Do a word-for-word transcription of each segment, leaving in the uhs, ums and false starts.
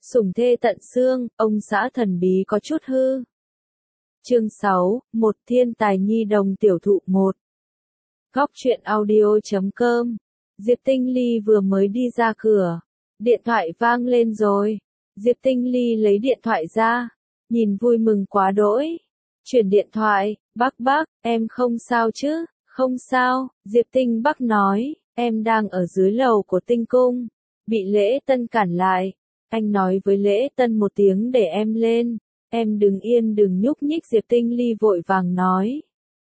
Sủng thê tận xương, ông xã thần bí có chút hư. Chương sáu, một thiên tài nhi đồng tiểu thụ một. Góc truyện audio chấm com. Diệp Tinh Ly vừa mới đi ra cửa. Điện thoại vang lên rồi. Diệp Tinh Ly lấy điện thoại ra. Nhìn vui mừng quá đỗi. Chuyển điện thoại, bác bác, em không sao chứ? Không sao, Diệp Tinh Bắc nói, em đang ở dưới lầu của Tinh Cung. Bị Lễ Tân cản lại. Anh nói với Lễ Tân một tiếng để em lên. Em đừng yên đừng nhúc nhích, Diệp Tinh Ly vội vàng nói.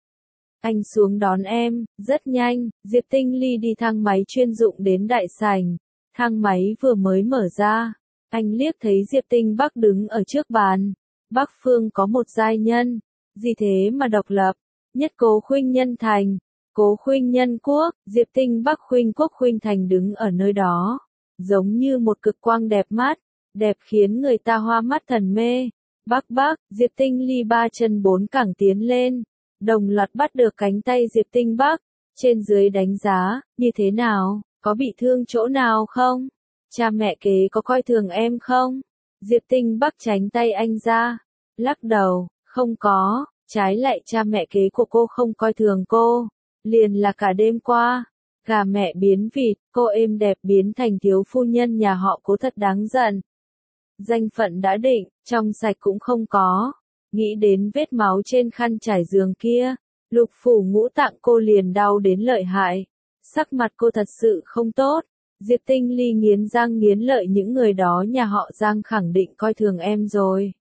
Anh xuống đón em, rất nhanh, Diệp Tinh Ly đi thang máy chuyên dụng đến đại sảnh. Thang máy vừa mới mở ra. Anh liếc thấy Diệp Tinh Bắc đứng ở trước bàn. Bắc phương có một giai nhân. Gì thế mà độc lập? Nhất Cố Khuynh Nhân Thành. Cố Khuynh Nhân Quốc, Diệp Tinh Bắc Khuynh Quốc Khuynh Thành đứng ở nơi đó. Giống như một cực quang đẹp mắt. Đẹp khiến người ta hoa mắt thần mê. Bác bác, Diệp Tinh Ly ba chân bốn cẳng tiến lên. Đồng loạt bắt được cánh tay Diệp Tinh Bắc. Trên dưới đánh giá, như thế nào, có bị thương chỗ nào không? Cha mẹ kế có coi thường em không? Diệp Tinh Bắc tránh tay anh ra. Lắc đầu, không có, trái lại cha mẹ kế của cô không coi thường cô. Liền là cả đêm qua, gà mẹ biến vịt, cô êm đẹp biến thành thiếu phu nhân nhà họ Cố thật đáng giận. Danh phận đã định, trong sạch cũng không có. Nghĩ đến vết máu trên khăn trải giường kia, lục phủ ngũ tạng cô liền đau đến lợi hại. Sắc mặt cô thật sự không tốt. Diệp Tinh Ly nghiến răng nghiến lợi, những người đó nhà họ Giang khẳng định coi thường em rồi.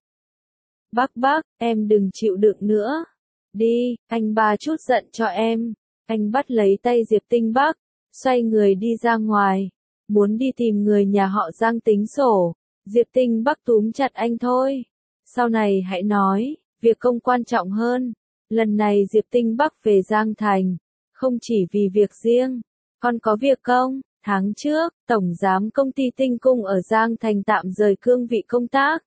Bác bác, em đừng chịu đựng nữa. Đi, anh ba chút giận cho em. Anh bắt lấy tay Diệp Tinh Bắc, xoay người đi ra ngoài. Muốn đi tìm người nhà họ Giang tính sổ. Diệp Tinh Bắc túm chặt anh thôi. Sau này hãy nói, việc công quan trọng hơn. Lần này Diệp Tinh Bắc về Giang Thành, không chỉ vì việc riêng, còn có việc công. Tháng trước, Tổng Giám Công ty Tinh Cung ở Giang Thành tạm rời cương vị công tác.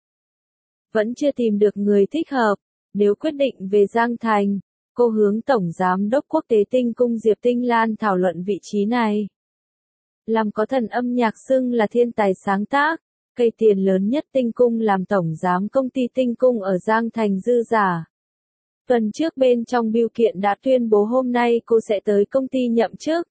Vẫn chưa tìm được người thích hợp. Nếu quyết định về Giang Thành, cô hướng Tổng Giám Đốc Quốc tế Tinh Cung Diệp Tinh Lan thảo luận vị trí này. Làm có thần âm nhạc xưng là thiên tài sáng tác. Cây tiền lớn nhất Tinh Cung làm Tổng Giám Công ty Tinh Cung ở Giang Thành dư giả. Tuần trước bên trong bưu kiện đã tuyên bố hôm nay cô sẽ tới công ty nhậm chức.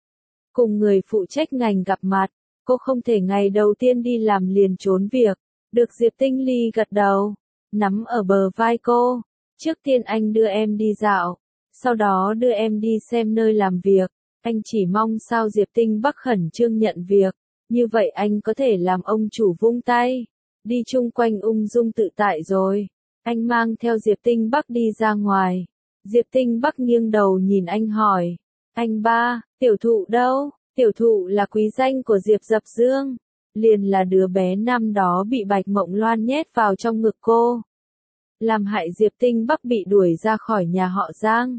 Cùng người phụ trách ngành gặp mặt, cô không thể ngày đầu tiên đi làm liền trốn việc. Được Diệp Tinh Ly gật đầu, nắm ở bờ vai cô. Trước tiên anh đưa em đi dạo, sau đó đưa em đi xem nơi làm việc. Anh chỉ mong sao Diệp Tinh Bắc khẩn trương nhận việc. Như vậy anh có thể làm ông chủ vung tay, đi chung quanh ung dung tự tại rồi. Anh mang theo Diệp Tinh Bắc đi ra ngoài. Diệp Tinh Bắc nghiêng đầu nhìn anh hỏi, anh ba, tiểu thụ đâu? Tiểu thụ là quý danh của Diệp Dập Dương, liền là đứa bé năm đó bị Bạch Mộng Loan nhét vào trong ngực cô, làm hại Diệp Tinh Bắc bị đuổi ra khỏi nhà họ Giang.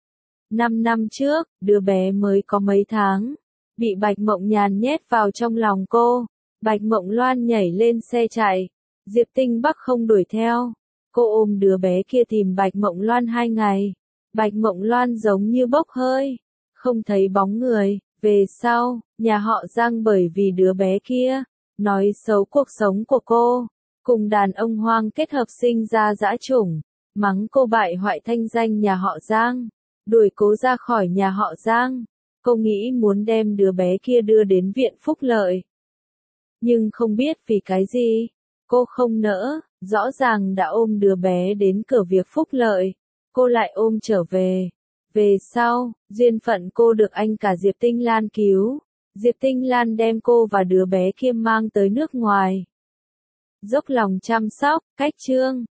Năm năm trước, đứa bé mới có mấy tháng, bị Bạch Mộng Nhàn nhét vào trong lòng cô. Bạch Mộng Loan nhảy lên xe chạy. Diệp Tinh Bắc không đuổi theo. Cô ôm đứa bé kia tìm Bạch Mộng Loan hai ngày. Bạch Mộng Loan giống như bốc hơi, không thấy bóng người. Về sau, nhà họ Giang bởi vì đứa bé kia, nói xấu cuộc sống của cô, cùng đàn ông hoang kết hợp sinh ra dã chủng, mắng cô bại hoại thanh danh nhà họ Giang, đuổi cô ra khỏi nhà họ Giang. Cô nghĩ muốn đem đứa bé kia đưa đến viện phúc lợi. Nhưng không biết vì cái gì, cô không nỡ, rõ ràng đã ôm đứa bé đến cửa việc phúc lợi, cô lại ôm trở về. Về sau, duyên phận cô được anh cả Diệp Tinh Lan cứu. Diệp Tinh Lan đem cô và đứa bé kia mang tới nước ngoài. Dốc lòng chăm sóc, cách chương.